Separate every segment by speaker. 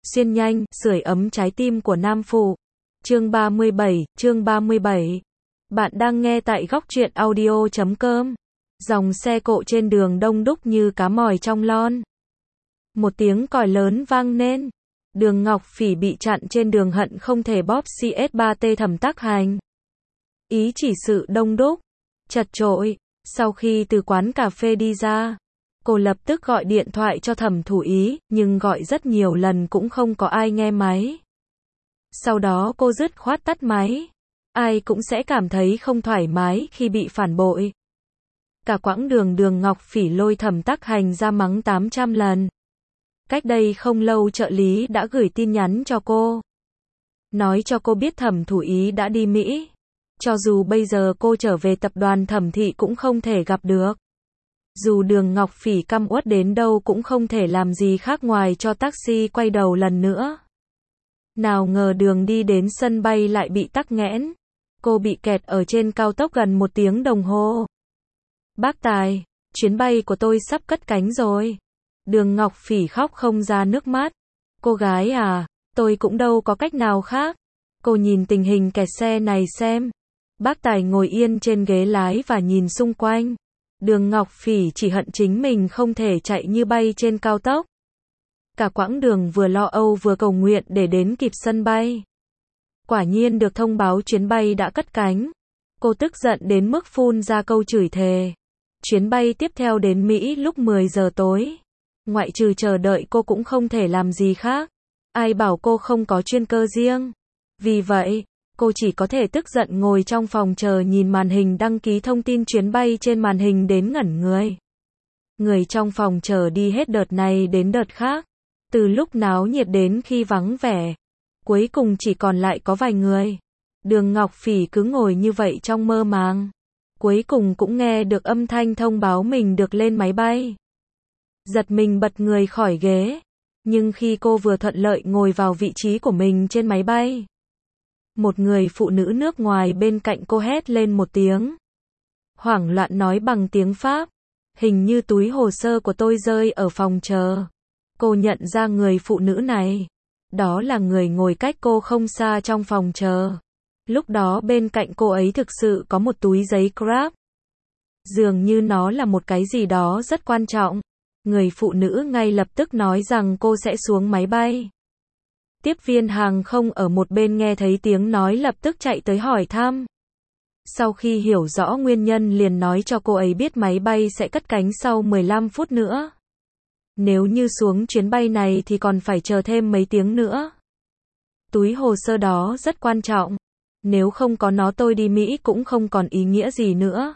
Speaker 1: xuyên nhanh, sưởi ấm trái tim của nam phụ. Chương 37. Bạn đang nghe tại góc truyện audio.com. Dòng xe cộ trên đường đông đúc như cá mòi trong lon. Một tiếng còi lớn vang lên. Đường Ngọc Phỉ bị chặn trên đường hận không thể bóp CS3T Thẩm Tắc Hành. Ý chỉ sự đông đúc, chật chội. Sau khi từ quán cà phê đi ra, cô lập tức gọi điện thoại cho Thẩm Thủ Ý, nhưng gọi rất nhiều lần cũng không có ai nghe máy. Sau đó cô dứt khoát tắt máy. Ai cũng sẽ cảm thấy không thoải mái khi bị phản bội. Cả quãng đường Đường Ngọc Phỉ lôi Thẩm Tắc Hành ra mắng 800 lần. Cách đây không lâu trợ lý đã gửi tin nhắn cho cô, nói cho cô biết Thẩm Thủ Ý đã đi Mỹ. Cho dù bây giờ cô trở về tập đoàn Thẩm thị cũng không thể gặp được. Dù Đường Ngọc Phỉ căm uất đến đâu cũng không thể làm gì khác ngoài cho taxi quay đầu lần nữa. Nào ngờ đường đi đến sân bay lại bị tắc nghẽn. Cô bị kẹt ở trên cao tốc gần 1 tiếng đồng hồ. Bác Tài, chuyến bay của tôi sắp cất cánh rồi. Đường Ngọc Phỉ khóc không ra nước mắt. Cô gái à, tôi cũng đâu có cách nào khác. Cô nhìn tình hình kẹt xe này xem. Bác Tài ngồi yên trên ghế lái và nhìn xung quanh. Đường Ngọc Phỉ chỉ hận chính mình không thể chạy như bay trên cao tốc. Cả quãng đường vừa lo âu vừa cầu nguyện để đến kịp sân bay. Quả nhiên được thông báo chuyến bay đã cất cánh. Cô tức giận đến mức phun ra câu chửi thề. Chuyến bay tiếp theo đến Mỹ lúc 10 giờ tối. Ngoại trừ chờ đợi cô cũng không thể làm gì khác. Ai bảo cô không có chuyên cơ riêng. Vì vậy, cô chỉ có thể tức giận ngồi trong phòng chờ nhìn màn hình đăng ký thông tin chuyến bay trên màn hình đến ngẩn người. Người trong phòng chờ đi hết đợt này đến đợt khác. Từ lúc náo nhiệt đến khi vắng vẻ. Cuối cùng chỉ còn lại có vài người. Đường Ngọc Phỉ cứ ngồi như vậy trong mơ màng. Cuối cùng cũng nghe được âm thanh thông báo mình được lên máy bay. Giật mình bật người khỏi ghế. Nhưng khi cô vừa thuận lợi ngồi vào vị trí của mình trên máy bay, một người phụ nữ nước ngoài bên cạnh cô hét lên một tiếng. Hoảng loạn nói bằng tiếng Pháp. Hình như túi hồ sơ của tôi rơi ở phòng chờ. Cô nhận ra người phụ nữ này. Đó là người ngồi cách cô không xa trong phòng chờ. Lúc đó bên cạnh cô ấy thực sự có một túi giấy Grab. Dường như nó là một cái gì đó rất quan trọng. Người phụ nữ ngay lập tức nói rằng cô sẽ xuống máy bay. Tiếp viên hàng không ở một bên nghe thấy tiếng nói lập tức chạy tới hỏi thăm. Sau khi hiểu rõ nguyên nhân liền nói cho cô ấy biết máy bay sẽ cất cánh sau 15 phút nữa. Nếu như xuống chuyến bay này thì còn phải chờ thêm mấy tiếng nữa. Túi hồ sơ đó rất quan trọng. Nếu không có nó tôi đi Mỹ cũng không còn ý nghĩa gì nữa.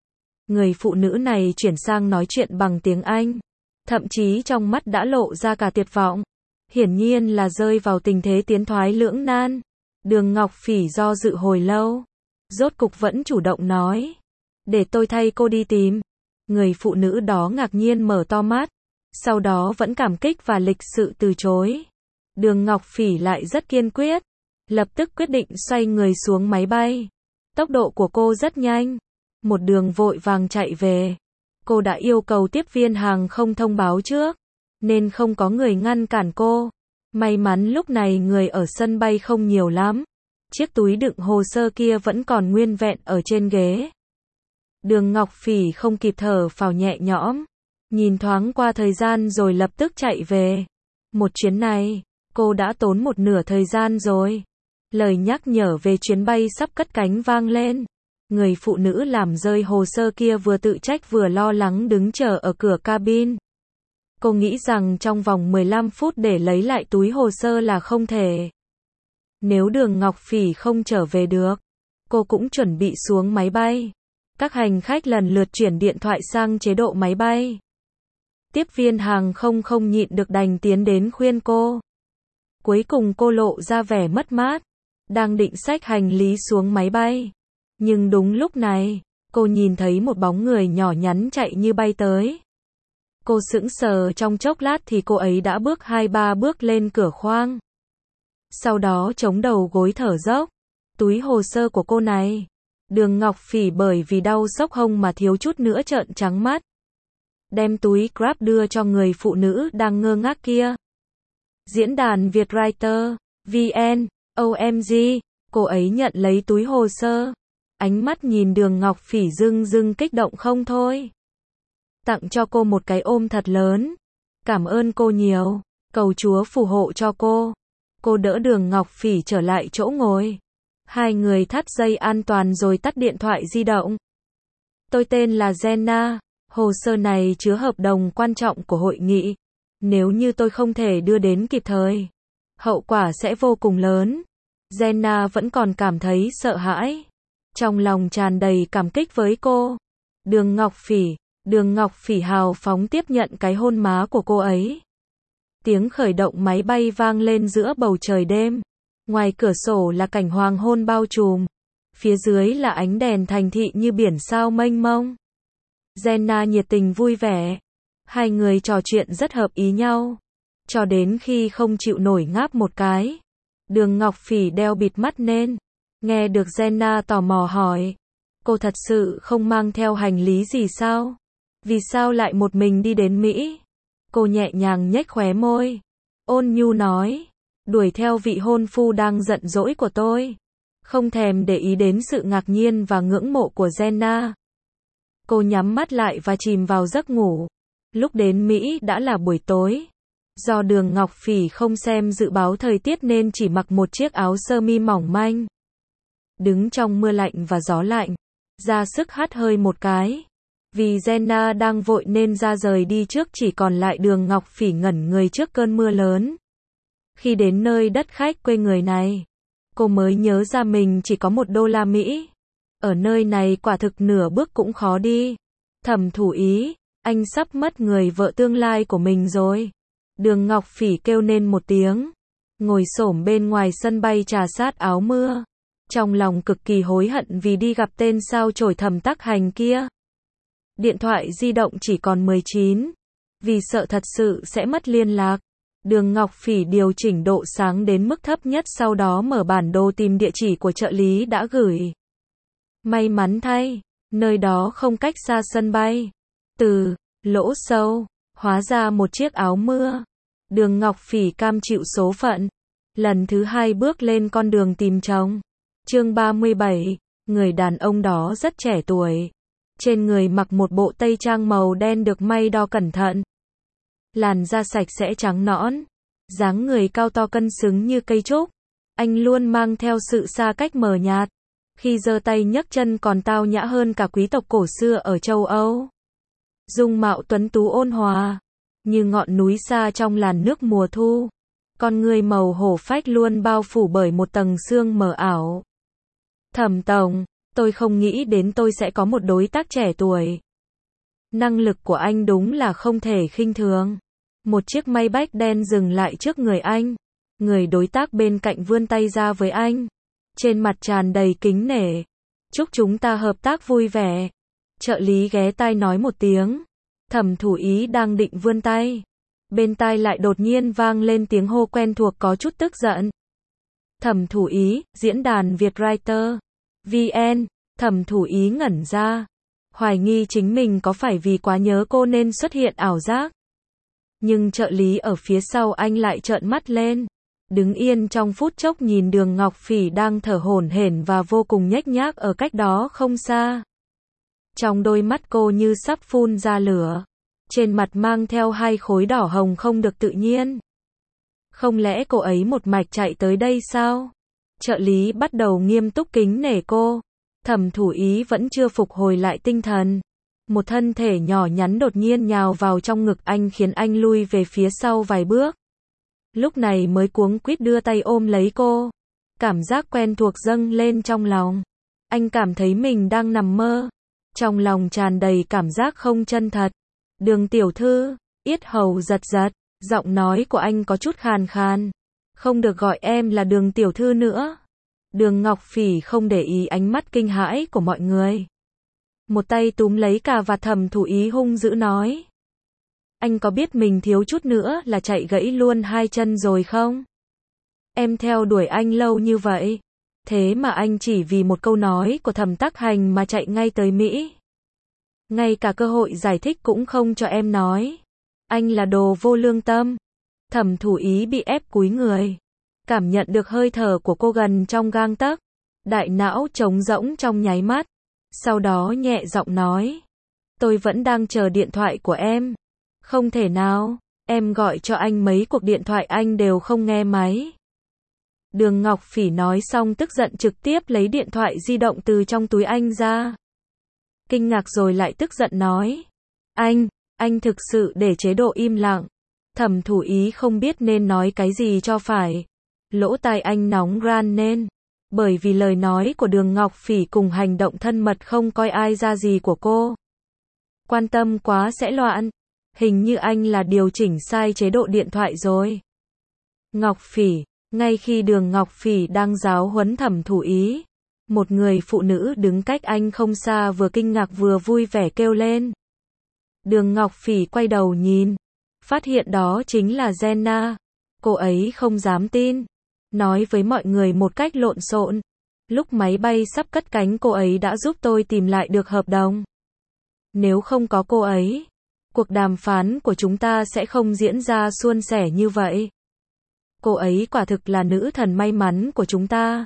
Speaker 1: Người phụ nữ này chuyển sang nói chuyện bằng tiếng Anh. Thậm chí trong mắt đã lộ ra cả tuyệt vọng. Hiển nhiên là rơi vào tình thế tiến thoái lưỡng nan. Đường Ngọc Phỉ do dự hồi lâu. Rốt cục vẫn chủ động nói. Để tôi thay cô đi tìm. Người phụ nữ đó ngạc nhiên mở to mắt. Sau đó vẫn cảm kích và lịch sự từ chối. Đường Ngọc Phỉ lại rất kiên quyết. Lập tức quyết định xoay người xuống máy bay. Tốc độ của cô rất nhanh. Một đường vội vàng chạy về. Cô đã yêu cầu tiếp viên hàng không thông báo trước, nên không có người ngăn cản cô. May mắn lúc này người ở sân bay không nhiều lắm. Chiếc túi đựng hồ sơ kia vẫn còn nguyên vẹn ở trên ghế. Đường Ngọc Phỉ không kịp thở phào nhẹ nhõm. Nhìn thoáng qua thời gian rồi lập tức chạy về. Một chuyến này, cô đã tốn một nửa thời gian rồi. Lời nhắc nhở về chuyến bay sắp cất cánh vang lên. Người phụ nữ làm rơi hồ sơ kia vừa tự trách vừa lo lắng đứng chờ ở cửa cabin. Cô nghĩ rằng trong vòng 15 phút để lấy lại túi hồ sơ là không thể. Nếu Đường Ngọc Phỉ không trở về được, cô cũng chuẩn bị xuống máy bay. Các hành khách lần lượt chuyển điện thoại sang chế độ máy bay. Tiếp viên hàng không nhịn được đành tiến đến khuyên cô. Cuối cùng cô lộ ra vẻ mất mát, đang định xách hành lý xuống máy bay. Nhưng đúng lúc này, cô nhìn thấy một bóng người nhỏ nhắn chạy như bay tới. Cô sững sờ trong chốc lát thì cô ấy đã bước 2-3 bước lên cửa khoang. Sau đó chống đầu gối thở dốc. Túi hồ sơ của cô này. Đường Ngọc Phỉ bởi vì đau sốc hông mà thiếu chút nữa trợn trắng mắt. Đem túi Grab đưa cho người phụ nữ đang ngơ ngác kia. Diễn đàn Việt Writer, VN, OMG, cô ấy nhận lấy túi hồ sơ. Ánh mắt nhìn Đường Ngọc Phỉ rưng rưng kích động không thôi. Tặng cho cô một cái ôm thật lớn. Cảm ơn cô nhiều. Cầu Chúa phù hộ cho cô. Cô đỡ Đường Ngọc Phỉ trở lại chỗ ngồi. Hai người thắt dây an toàn rồi tắt điện thoại di động. Tôi tên là Jenna. Hồ sơ này chứa hợp đồng quan trọng của hội nghị. Nếu như tôi không thể đưa đến kịp thời, hậu quả sẽ vô cùng lớn. Jenna vẫn còn cảm thấy sợ hãi. Trong lòng tràn đầy cảm kích với cô. Đường Ngọc Phỉ hào phóng tiếp nhận cái hôn má của cô ấy. Tiếng khởi động máy bay vang lên giữa bầu trời đêm. Ngoài cửa sổ là cảnh hoàng hôn bao trùm. Phía dưới là ánh đèn thành thị như biển sao mênh mông. Jenna nhiệt tình vui vẻ. Hai người trò chuyện rất hợp ý nhau. Cho đến khi không chịu nổi ngáp một cái. Đường Ngọc Phỉ đeo bịt mắt nên. Nghe được Jenna tò mò hỏi. Cô thật sự không mang theo hành lý gì sao? Vì sao lại một mình đi đến Mỹ? Cô nhẹ nhàng nhếch khóe môi. Ôn nhu nói. Đuổi theo vị hôn phu đang giận dỗi của tôi. Không thèm để ý đến sự ngạc nhiên và ngưỡng mộ của Jenna. Cô nhắm mắt lại và chìm vào giấc ngủ. Lúc đến Mỹ đã là buổi tối. Do Đường Ngọc Phỉ không xem dự báo thời tiết nên chỉ mặc một chiếc áo sơ mi mỏng manh. Đứng trong mưa lạnh và gió lạnh. Ra sức hắt hơi một cái. Vì Jenna đang vội nên ra rời đi trước, chỉ còn lại Đường Ngọc Phỉ ngẩn người trước cơn mưa lớn. Khi đến nơi đất khách quê người này, cô mới nhớ ra mình chỉ có $1 Mỹ. Ở nơi này quả thực nửa bước cũng khó đi. Thẩm Thủ Ý, anh sắp mất người vợ tương lai của mình rồi. Đường Ngọc Phỉ kêu lên một tiếng. Ngồi xổm bên ngoài sân bay trà sát áo mưa. Trong lòng cực kỳ hối hận vì đi gặp tên sao chổi Thẩm Tắc Hành kia. Điện thoại di động chỉ còn 19. Vì sợ thật sự sẽ mất liên lạc. Đường Ngọc Phỉ điều chỉnh độ sáng đến mức thấp nhất, sau đó mở bản đồ tìm địa chỉ của trợ lý đã gửi. May mắn thay, nơi đó không cách xa sân bay. Từ lỗ sâu, hóa ra một chiếc áo mưa. Đường Ngọc Phỉ cam chịu số phận. Lần thứ hai bước lên con đường tìm chồng. Chương 37, người đàn ông đó rất trẻ tuổi. Trên người mặc một bộ tây trang màu đen được may đo cẩn thận. Làn da sạch sẽ trắng nõn. Dáng người cao to cân xứng như cây trúc. Anh luôn mang theo sự xa cách mờ nhạt. Khi giơ tay nhấc chân còn tao nhã hơn cả quý tộc cổ xưa ở châu Âu. Dung mạo tuấn tú ôn hòa. Như ngọn núi xa trong làn nước mùa thu. Con người màu hổ phách luôn bao phủ bởi một tầng sương mờ ảo. Thẩm tổng, tôi không nghĩ đến tôi sẽ có một đối tác trẻ tuổi. Năng lực của anh đúng là không thể khinh thường. Một chiếc Maybach đen dừng lại trước người anh. Người đối tác bên cạnh vươn tay ra với anh. Trên mặt tràn đầy kính nể. Chúc chúng ta hợp tác vui vẻ. Trợ lý ghé tai nói một tiếng. Thẩm Thủ Ý đang định vươn tay. Bên tai lại đột nhiên vang lên tiếng hô quen thuộc có chút tức giận. Thẩm Thủ Ý, diễn đàn Việt Writer, VN. Thẩm Thủ Ý ngẩn ra. Hoài nghi chính mình có phải vì quá nhớ cô nên xuất hiện ảo giác. Nhưng trợ lý ở phía sau anh lại trợn mắt lên. Đứng yên trong phút chốc nhìn Đường Ngọc Phỉ đang thở hổn hển và vô cùng nhếch nhác ở cách đó không xa. Trong đôi mắt cô như sắp phun ra lửa. Trên mặt mang theo hai khối đỏ hồng không được tự nhiên. Không lẽ cô ấy một mạch chạy tới đây sao? Trợ lý bắt đầu nghiêm túc kính nể cô. Thẩm Thủ Ý vẫn chưa phục hồi lại tinh thần. Một thân thể nhỏ nhắn đột nhiên nhào vào trong ngực anh khiến anh lui về phía sau vài bước. Lúc này mới cuống quýt đưa tay ôm lấy cô. Cảm giác quen thuộc dâng lên trong lòng. Anh cảm thấy mình đang nằm mơ. Trong lòng tràn đầy cảm giác không chân thật. Đường tiểu thư, yết hầu giật giật, giọng nói của anh có chút khàn khàn. Không được gọi em là Đường tiểu thư nữa. Đường Ngọc Phỉ không để ý ánh mắt kinh hãi của mọi người. Một tay túm lấy cà vạt Thẩm Thủ Ý hung dữ nói. Anh có biết mình thiếu chút nữa là chạy gãy luôn hai chân rồi không? Em theo đuổi anh lâu như vậy. Thế mà anh chỉ vì một câu nói của Thẩm Tắc Hành mà chạy ngay tới Mỹ. Ngay cả cơ hội giải thích cũng không cho em nói. Anh là đồ vô lương tâm. Thẩm Thủ Ý bị ép cúi người. Cảm nhận được hơi thở của cô gần trong gang tấc. Đại não trống rỗng trong nháy mắt. Sau đó nhẹ giọng nói. Tôi vẫn đang chờ điện thoại của em. Không thể nào, em gọi cho anh mấy cuộc điện thoại anh đều không nghe máy. Đường Ngọc Phỉ nói xong tức giận trực tiếp lấy điện thoại di động từ trong túi anh ra. Kinh ngạc rồi lại tức giận nói. Anh thực sự để chế độ im lặng. Thẩm Thủ Ý không biết nên nói cái gì cho phải. Lỗ tai anh nóng ran lên. Bởi vì lời nói của Đường Ngọc Phỉ cùng hành động thân mật không coi ai ra gì của cô. Quan tâm quá sẽ loạn. Hình như anh là điều chỉnh sai chế độ điện thoại rồi. Ngọc Phỉ, ngay khi Đường Ngọc Phỉ đang giáo huấn Thẩm Thủ Ý, một người phụ nữ đứng cách anh không xa vừa kinh ngạc vừa vui vẻ kêu lên. Đường Ngọc Phỉ quay đầu nhìn, phát hiện đó chính là Jenna. Cô ấy không dám tin, nói với mọi người một cách lộn xộn. Lúc máy bay sắp cất cánh cô ấy đã giúp tôi tìm lại được hợp đồng. Nếu không có cô ấy, cuộc đàm phán của chúng ta sẽ không diễn ra suôn sẻ như vậy. Cô ấy quả thực là nữ thần may mắn của chúng ta.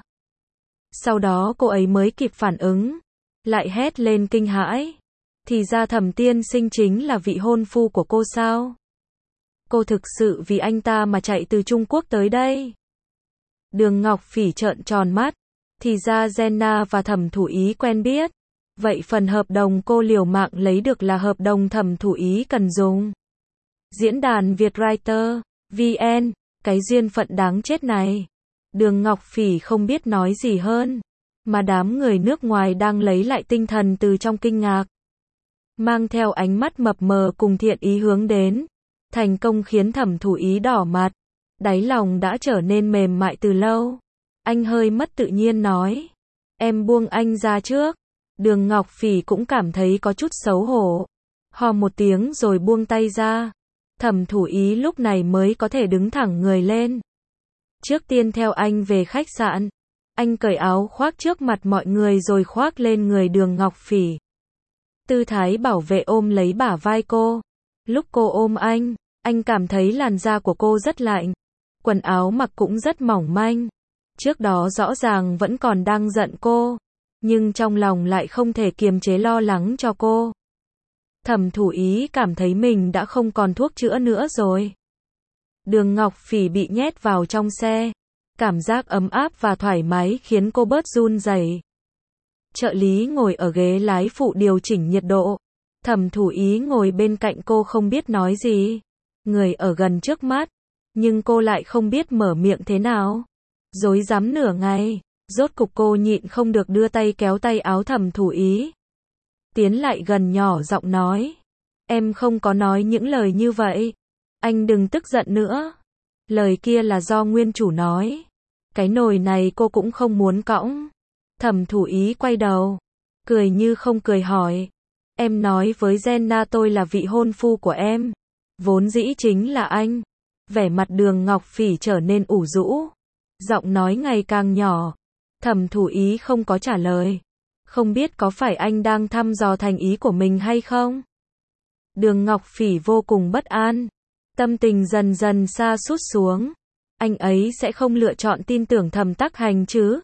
Speaker 1: Sau đó cô ấy mới kịp phản ứng, lại hét lên kinh hãi. Thì ra Thẩm tiên sinh chính là vị hôn phu của cô sao? Cô thực sự vì anh ta mà chạy từ Trung Quốc tới đây. Đường Ngọc Phỉ trợn tròn mắt. Thì ra Jenna và Thẩm Thủ Ý quen biết. Vậy phần hợp đồng cô liều mạng lấy được là hợp đồng Thẩm Thủ Ý cần dùng. Diễn đàn Vietwriter VN, cái duyên phận đáng chết này. Đường Ngọc Phỉ không biết nói gì hơn, mà đám người nước ngoài đang lấy lại tinh thần từ trong kinh ngạc. Mang theo ánh mắt mập mờ cùng thiện ý hướng đến. Thành công khiến Thẩm Thủ Ý đỏ mặt. Đáy lòng đã trở nên mềm mại từ lâu. Anh hơi mất tự nhiên nói. Em buông anh ra trước. Đường Ngọc Phỉ cũng cảm thấy có chút xấu hổ. Hò một tiếng rồi buông tay ra. Thẩm Thủ Ý lúc này mới có thể đứng thẳng người lên. Trước tiên theo anh về khách sạn. Anh cởi áo khoác trước mặt mọi người rồi khoác lên người Đường Ngọc Phỉ. Tư thái bảo vệ ôm lấy bả vai cô. Lúc cô ôm anh cảm thấy làn da của cô rất lạnh. Quần áo mặc cũng rất mỏng manh. Trước đó rõ ràng vẫn còn đang giận cô, nhưng trong lòng lại không thể kiềm chế lo lắng cho cô. Thẩm Thủ Ý cảm thấy mình đã không còn thuốc chữa nữa rồi. Đường Ngọc Phỉ bị nhét vào trong xe. Cảm giác ấm áp và thoải mái khiến cô bớt run rẩy. Trợ lý ngồi ở ghế lái phụ điều chỉnh nhiệt độ. Thẩm Thủ Ý ngồi bên cạnh cô không biết nói gì. Người ở gần trước mắt, nhưng cô lại không biết mở miệng thế nào. Rối rắm nửa ngày, rốt cục cô nhịn không được đưa tay kéo tay áo Thẩm Thủ Ý. Tiến lại gần nhỏ giọng nói. Em không có nói những lời như vậy. Anh đừng tức giận nữa. Lời kia là do nguyên chủ nói. Cái nồi này cô cũng không muốn cõng. Thẩm Thủ Ý quay đầu, cười như không cười hỏi. Em nói với Jenna tôi là vị hôn phu của em. Vốn dĩ chính là anh. Vẻ mặt Đường Ngọc Phỉ trở nên ủ rũ. Giọng nói ngày càng nhỏ. Thẩm Thủ Ý không có trả lời. Không biết có phải anh đang thăm dò thành ý của mình hay không? Đường Ngọc Phỉ vô cùng bất an. Tâm tình dần dần sa sút xuống. Anh ấy sẽ không lựa chọn tin tưởng Thẩm Tắc Hành chứ?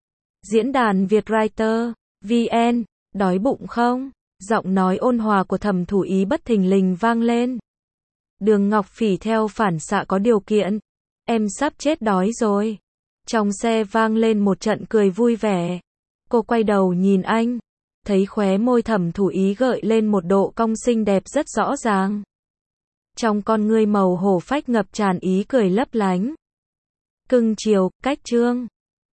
Speaker 1: Diễn đàn Vietwriter VN, đói bụng không? Giọng nói ôn hòa của Thẩm Thủ Ý bất thình lình vang lên. Đường Ngọc Phỉ theo phản xạ có điều kiện. Em sắp chết đói rồi. Trong xe vang lên một trận cười vui vẻ. Cô quay đầu nhìn anh. Thấy khóe môi Thẩm Thủ Ý gợi lên một độ cong xinh đẹp rất rõ ràng. Trong con ngươi màu hổ phách ngập tràn ý cười lấp lánh. Cưng chiều, cách chương.